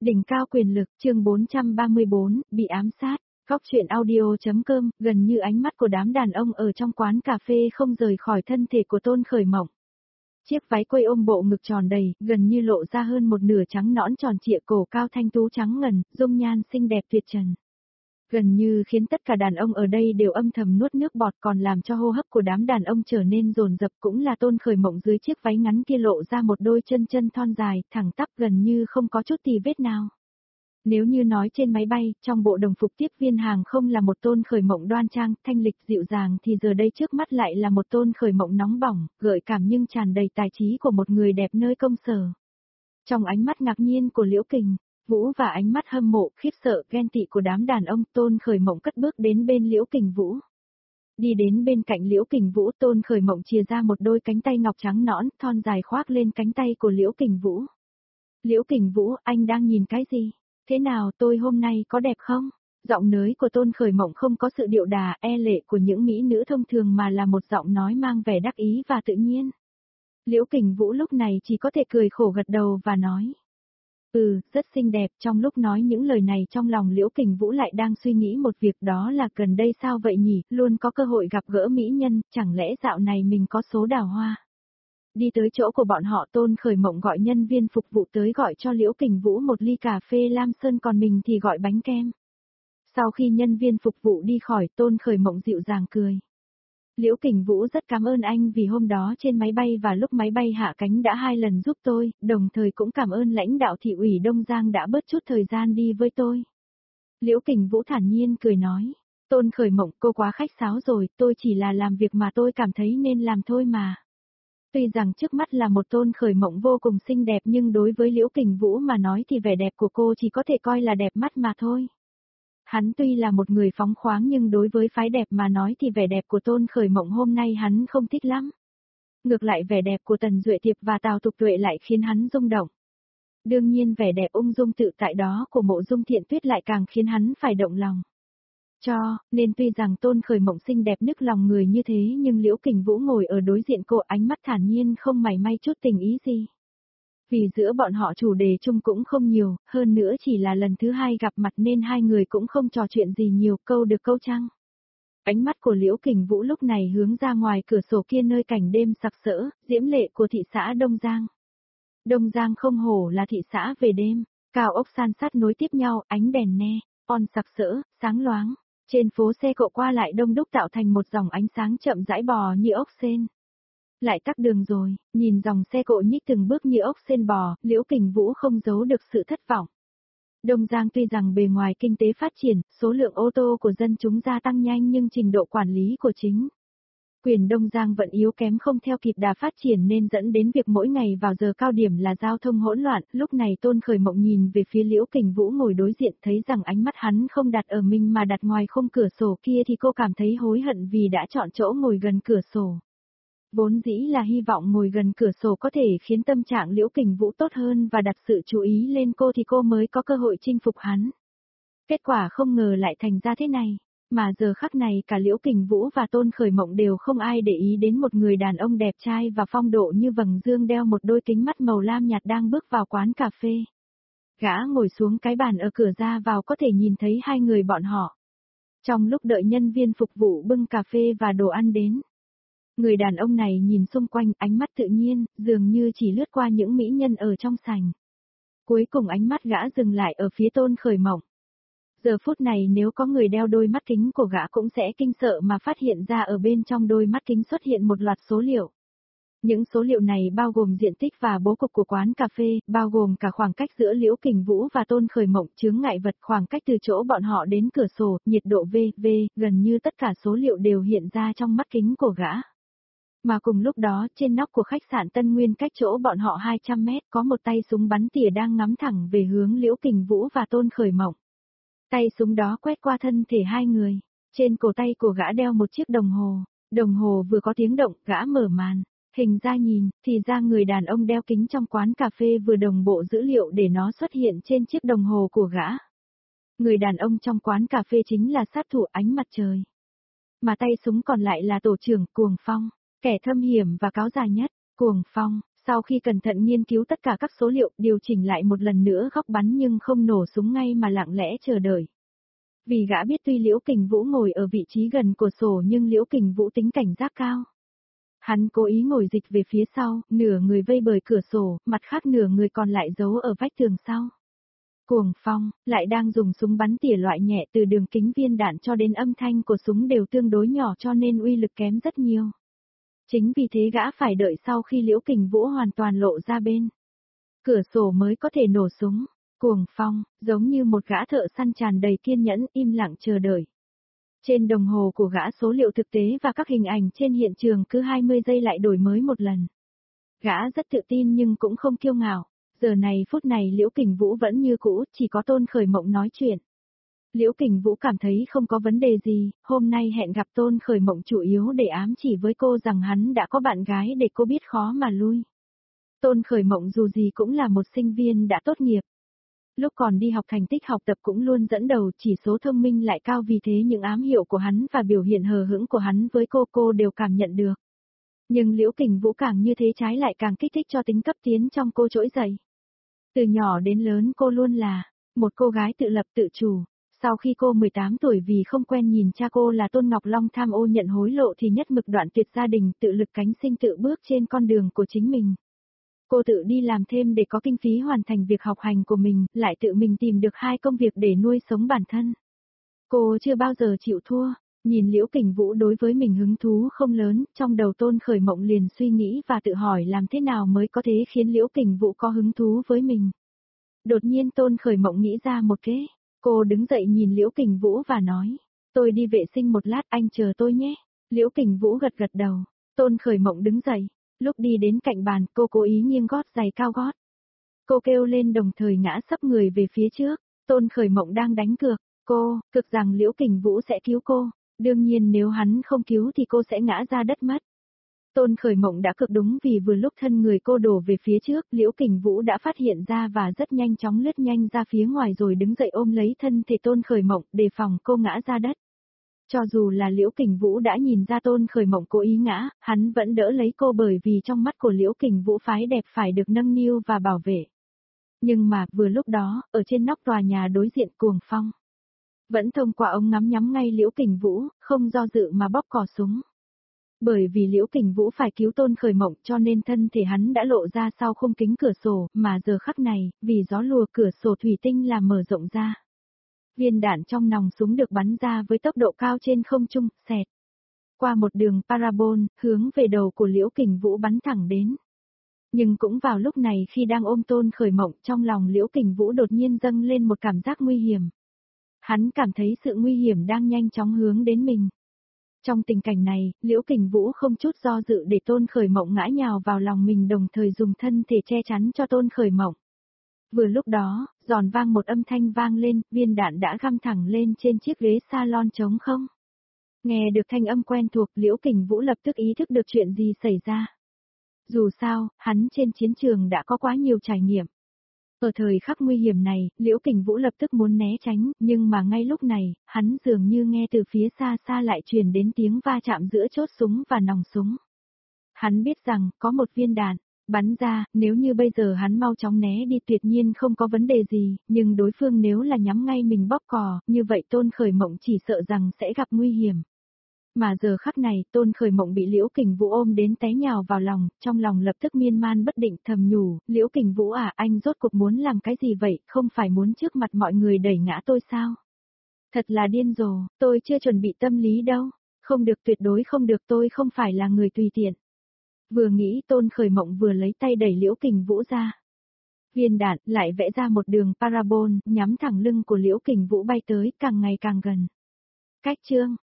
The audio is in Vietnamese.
Đỉnh cao quyền lực, chương 434, bị ám sát. Góc truyện audio.com, gần như ánh mắt của đám đàn ông ở trong quán cà phê không rời khỏi thân thể của Tôn Khởi Mộng. Chiếc váy quây ôm bộ ngực tròn đầy, gần như lộ ra hơn một nửa trắng nõn tròn trịa, cổ cao thanh tú trắng ngần, dung nhan xinh đẹp tuyệt trần. Gần như khiến tất cả đàn ông ở đây đều âm thầm nuốt nước bọt, còn làm cho hô hấp của đám đàn ông trở nên dồn dập cũng là Tôn Khởi Mộng dưới chiếc váy ngắn kia lộ ra một đôi chân thon dài, thẳng tắp gần như không có chút tì vết nào. Nếu như nói trên máy bay, trong bộ đồng phục tiếp viên hàng không là một Tôn Khởi Mộng đoan trang, thanh lịch dịu dàng thì giờ đây trước mắt lại là một Tôn Khởi Mộng nóng bỏng, gợi cảm nhưng tràn đầy tài trí của một người đẹp nơi công sở. Trong ánh mắt ngạc nhiên của Liễu Kình, Vũ và ánh mắt hâm mộ, khiếp sợ, ghen tị của đám đàn ông, Tôn Khởi Mộng cất bước đến bên Liễu Kình Vũ. Đi đến bên cạnh Liễu Kình Vũ, Tôn Khởi Mộng chìa ra một đôi cánh tay ngọc trắng nõn, thon dài khoác lên cánh tay của Liễu Kình Vũ. Liễu Kình Vũ, anh đang nhìn cái gì? Thế nào, tôi hôm nay có đẹp không? Giọng nói của Tôn Khởi Mộng không có sự điệu đà, e lệ của những mỹ nữ thông thường mà là một giọng nói mang vẻ đắc ý và tự nhiên. Liễu Kình Vũ lúc này chỉ có thể cười khổ gật đầu và nói. Rất xinh đẹp. Trong lúc nói những lời này trong lòng Liễu Kình Vũ lại đang suy nghĩ một việc, đó là gần đây sao vậy nhỉ, luôn có cơ hội gặp gỡ mỹ nhân, chẳng lẽ dạo này mình có số đào hoa. Đi tới chỗ của bọn họ, Tôn Khởi Mộng gọi nhân viên phục vụ tới gọi cho Liễu Kình Vũ một ly cà phê lam sơn, còn mình thì gọi bánh kem. Sau khi nhân viên phục vụ đi khỏi, Tôn Khởi Mộng dịu dàng cười. Liễu Kình Vũ rất cảm ơn anh vì hôm đó trên máy bay và lúc máy bay hạ cánh đã 2 lần giúp tôi, đồng thời cũng cảm ơn lãnh đạo thị ủy Đông Giang đã bớt chút thời gian đi với tôi. Liễu Kình Vũ thản nhiên cười nói. Tôn Khởi Mộng, cô quá khách sáo rồi, tôi chỉ là làm việc mà tôi cảm thấy nên làm thôi mà. Tuy rằng trước mắt là một Tôn Khởi Mộng vô cùng xinh đẹp, nhưng đối với Liễu Kình Vũ mà nói thì vẻ đẹp của cô chỉ có thể coi là đẹp mắt mà thôi. Hắn tuy là một người phóng khoáng nhưng đối với phái đẹp mà nói thì vẻ đẹp của Tôn Khởi Mộng hôm nay hắn không thích lắm. Ngược lại vẻ đẹp của Tần Duệ Tiệp và Tào Tục Tuệ lại khiến hắn rung động. Đương nhiên vẻ đẹp ung dung tự tại đó của Mộ Dung Thiện Tuyết lại càng khiến hắn phải động lòng. Nên tuy rằng Tôn Khởi Mộng xinh đẹp nức lòng người như thế nhưng Liễu Kình Vũ ngồi ở đối diện cô, ánh mắt thản nhiên không mảy may chút tình ý gì. Vì giữa bọn họ chủ đề chung cũng không nhiều, hơn nữa chỉ là lần thứ 2 gặp mặt nên hai người cũng không trò chuyện gì nhiều, câu được câu trăng. Ánh mắt của Liễu Kình Vũ lúc này hướng ra ngoài cửa sổ kia nơi cảnh đêm sặc sỡ, diễm lệ của thị xã Đông Giang. Đông Giang không hổ là thị xã về đêm, cao ốc san sát nối tiếp nhau, ánh đèn neon sặc sỡ, sáng loáng. Trên phố xe cộ qua lại đông đúc tạo thành một dòng ánh sáng chậm rãi bò như ốc sên. Lại tắc đường rồi, nhìn dòng xe cộ nhích từng bước như ốc sên bò, Liễu Kình Vũ không giấu được sự thất vọng. Đông Giang tuy rằng bề ngoài kinh tế phát triển, số lượng ô tô của dân chúng gia tăng nhanh nhưng trình độ quản lý của chính quyền Đông Giang vẫn yếu kém, không theo kịp đà phát triển nên dẫn đến việc mỗi ngày vào giờ cao điểm là giao thông hỗn loạn. Lúc này Tôn Khởi Mộng nhìn về phía Liễu Kình Vũ ngồi đối diện, thấy rằng ánh mắt hắn không đặt ở mình mà đặt ngoài khung cửa sổ kia thì cô cảm thấy hối hận vì đã chọn chỗ ngồi gần cửa sổ. Vốn dĩ là hy vọng ngồi gần cửa sổ có thể khiến tâm trạng Liễu Kình Vũ tốt hơn và đặt sự chú ý lên cô thì cô mới có cơ hội chinh phục hắn. Kết quả không ngờ lại thành ra thế này. Mà giờ khắc này cả Liễu Kình Vũ và Tôn Khởi Mộng đều không ai để ý đến một người đàn ông đẹp trai và phong độ như vầng dương đeo một đôi kính mắt màu lam nhạt đang bước vào quán cà phê. Gã ngồi xuống cái bàn ở cửa ra vào có thể nhìn thấy hai người bọn họ. Trong lúc đợi nhân viên phục vụ bưng cà phê và đồ ăn đến, người đàn ông này nhìn xung quanh, ánh mắt tự nhiên, dường như chỉ lướt qua những mỹ nhân ở trong sảnh. Cuối cùng ánh mắt gã dừng lại ở phía Tôn Khởi Mộng. Giờ phút này nếu có người đeo đôi mắt kính của gã cũng sẽ kinh sợ mà phát hiện ra ở bên trong đôi mắt kính xuất hiện một loạt số liệu. Những số liệu này bao gồm diện tích và bố cục của quán cà phê, bao gồm cả khoảng cách giữa Liễu Kình Vũ và Tôn Khởi Mộng, chướng ngại vật, khoảng cách từ chỗ bọn họ đến cửa sổ, nhiệt độ v.v. gần như tất cả số liệu đều hiện ra trong mắt kính của gã. Mà cùng lúc đó, trên nóc của khách sạn Tân Nguyên cách chỗ bọn họ 200 mét có một tay súng bắn tỉa đang ngắm thẳng về hướng Liễu Kình Vũ và Tôn Khởi Mộng. Tay súng đó quét qua thân thể hai người. Trên cổ tay của gã đeo một chiếc đồng hồ vừa có tiếng động, gã mở màn. Hình ra nhìn, thì ra người đàn ông đeo kính trong quán cà phê vừa đồng bộ dữ liệu để nó xuất hiện trên chiếc đồng hồ của gã. Người đàn ông trong quán cà phê chính là sát thủ Ánh Mặt Trời. Mà tay súng còn lại là tổ trưởng Cuồng Phong, kẻ thâm hiểm và cáo già nhất. Cuồng Phong, Sau khi cẩn thận nghiên cứu tất cả các số liệu, điều chỉnh lại một lần nữa góc bắn nhưng không nổ súng ngay mà lặng lẽ chờ đợi. Vì gã biết tuy Liễu Kình Vũ ngồi ở vị trí gần cửa sổ nhưng Liễu Kình Vũ tính cảnh giác cao. Hắn cố ý ngồi dịch về phía sau, nửa người vây bởi cửa sổ, mặt khác nửa người còn lại giấu ở vách tường sau. Cuồng Phong, lại đang dùng súng bắn tỉa loại nhẹ, từ đường kính viên đạn cho đến âm thanh của súng đều tương đối nhỏ cho nên uy lực kém rất nhiều. Chính vì thế gã phải đợi sau khi Liễu Kình Vũ hoàn toàn lộ ra bên cửa sổ mới có thể nổ súng. Cuồng Phong, giống như một gã thợ săn tràn đầy kiên nhẫn, im lặng chờ đợi. Trên đồng hồ của gã số liệu thực tế và các hình ảnh trên hiện trường cứ 20 giây lại đổi mới một lần. Gã rất tự tin nhưng cũng không kiêu ngạo. Giờ này phút này Liễu Kình Vũ vẫn như cũ, chỉ có Tôn Khởi Mộng nói chuyện. Liễu Kình Vũ cảm thấy không có vấn đề gì, hôm nay hẹn gặp Tôn Khởi Mộng chủ yếu để ám chỉ với cô rằng hắn đã có bạn gái để cô biết khó mà lui. Tôn Khởi Mộng dù gì cũng là một sinh viên đã tốt nghiệp. Lúc còn đi học thành tích học tập cũng luôn dẫn đầu, chỉ số thông minh lại cao, vì thế những ám hiệu của hắn và biểu hiện hờ hững của hắn với cô đều cảm nhận được. Nhưng Liễu Kình Vũ càng như thế trái lại càng kích thích cho tính cấp tiến trong cô trỗi dậy. Từ nhỏ đến lớn cô luôn là một cô gái tự lập tự chủ. Sau khi cô 18 tuổi vì không quen nhìn cha cô là Tôn Ngọc Long tham ô nhận hối lộ thì nhất mực đoạn tuyệt gia đình, tự lực cánh sinh, tự bước trên con đường của chính mình. Cô tự đi làm thêm để có kinh phí hoàn thành việc học hành của mình, lại tự mình tìm được 2 công việc để nuôi sống bản thân. Cô chưa bao giờ chịu thua. Nhìn Liễu Kình Vũ đối với mình hứng thú không lớn, trong đầu Tôn Khởi Mộng liền suy nghĩ và tự hỏi làm thế nào mới có thể khiến Liễu Kình Vũ có hứng thú với mình. Đột nhiên Tôn Khởi Mộng nghĩ ra một kế. Cô đứng dậy nhìn Liễu Kình Vũ và nói, tôi đi vệ sinh một lát, anh chờ tôi nhé. Liễu Kình Vũ gật gật đầu. Tôn Khởi Mộng đứng dậy. Lúc đi đến cạnh bàn, cô cố ý nghiêng gót giày cao gót. Cô kêu lên đồng thời ngã sấp người về phía trước. Tôn Khởi Mộng đang đánh cược. Cô, cực rằng Liễu Kình Vũ sẽ cứu cô. Đương nhiên nếu hắn không cứu thì cô sẽ ngã ra đất mất. Tôn Khởi Mộng đã cực đúng, vì vừa lúc thân người cô đổ về phía trước, Liễu Kình Vũ đã phát hiện ra và rất nhanh chóng lướt nhanh ra phía ngoài rồi đứng dậy ôm lấy thân thể Tôn Khởi Mộng, đề phòng cô ngã ra đất. Cho dù là Liễu Kình Vũ đã nhìn ra Tôn Khởi Mộng cố ý ngã, hắn vẫn đỡ lấy cô bởi vì trong mắt của Liễu Kình Vũ phái đẹp phải được nâng niu và bảo vệ. Nhưng mà, vừa lúc đó, ở trên nóc tòa nhà đối diện, Cuồng Phong vẫn thông qua ống ngắm nhắm ngay Liễu Kình Vũ, không do dự mà bóp cò súng. Bởi vì Liễu Kình Vũ phải cứu Tôn Khởi Mộng cho nên thân thể hắn đã lộ ra sau khung kính cửa sổ, mà giờ khắc này, vì gió lùa cửa sổ thủy tinh làm mở rộng ra. Viên đạn trong nòng súng được bắn ra với tốc độ cao trên không trung, xẹt qua một đường parabol, hướng về đầu của Liễu Kình Vũ bắn thẳng đến. Nhưng cũng vào lúc này khi đang ôm Tôn Khởi Mộng, trong lòng Liễu Kình Vũ đột nhiên dâng lên một cảm giác nguy hiểm. Hắn cảm thấy sự nguy hiểm đang nhanh chóng hướng đến mình. Trong tình cảnh này, Liễu Kình Vũ không chút do dự để Tôn Khởi Mộng ngã nhào vào lòng mình, đồng thời dùng thân thể che chắn cho Tôn Khởi Mộng. Vừa lúc đó, giòn vang một âm thanh vang lên, viên đạn đã găm thẳng lên trên chiếc ghế salon trống không. Nghe được thanh âm quen thuộc, Liễu Kình Vũ lập tức ý thức được chuyện gì xảy ra. Dù sao, hắn trên chiến trường đã có quá nhiều trải nghiệm. Ở thời khắc nguy hiểm này, Liễu Kình Vũ lập tức muốn né tránh, nhưng mà ngay lúc này, hắn dường như nghe từ phía xa xa lại truyền đến tiếng va chạm giữa chốt súng và nòng súng. Hắn biết rằng, có một viên đạn bắn ra, nếu như bây giờ hắn mau chóng né đi tuyệt nhiên không có vấn đề gì, nhưng đối phương nếu là nhắm ngay mình bóp cò, như vậy Tôn Khởi Mộng chỉ sợ rằng sẽ gặp nguy hiểm. Mà giờ khắc này, Tôn Khởi Mộng bị Liễu Kình Vũ ôm đến té nhào vào lòng, trong lòng lập tức miên man bất định, thầm nhủ, Liễu Kình Vũ à, anh rốt cuộc muốn làm cái gì vậy, không phải muốn trước mặt mọi người đẩy ngã tôi sao? Thật là điên rồ, tôi chưa chuẩn bị tâm lý đâu, không được, tuyệt đối không được, tôi không phải là người tùy tiện. Vừa nghĩ, Tôn Khởi Mộng vừa lấy tay đẩy Liễu Kình Vũ ra. Viên đạn lại vẽ ra một đường parabol, nhắm thẳng lưng của Liễu Kình Vũ bay tới, càng ngày càng gần. Cách chương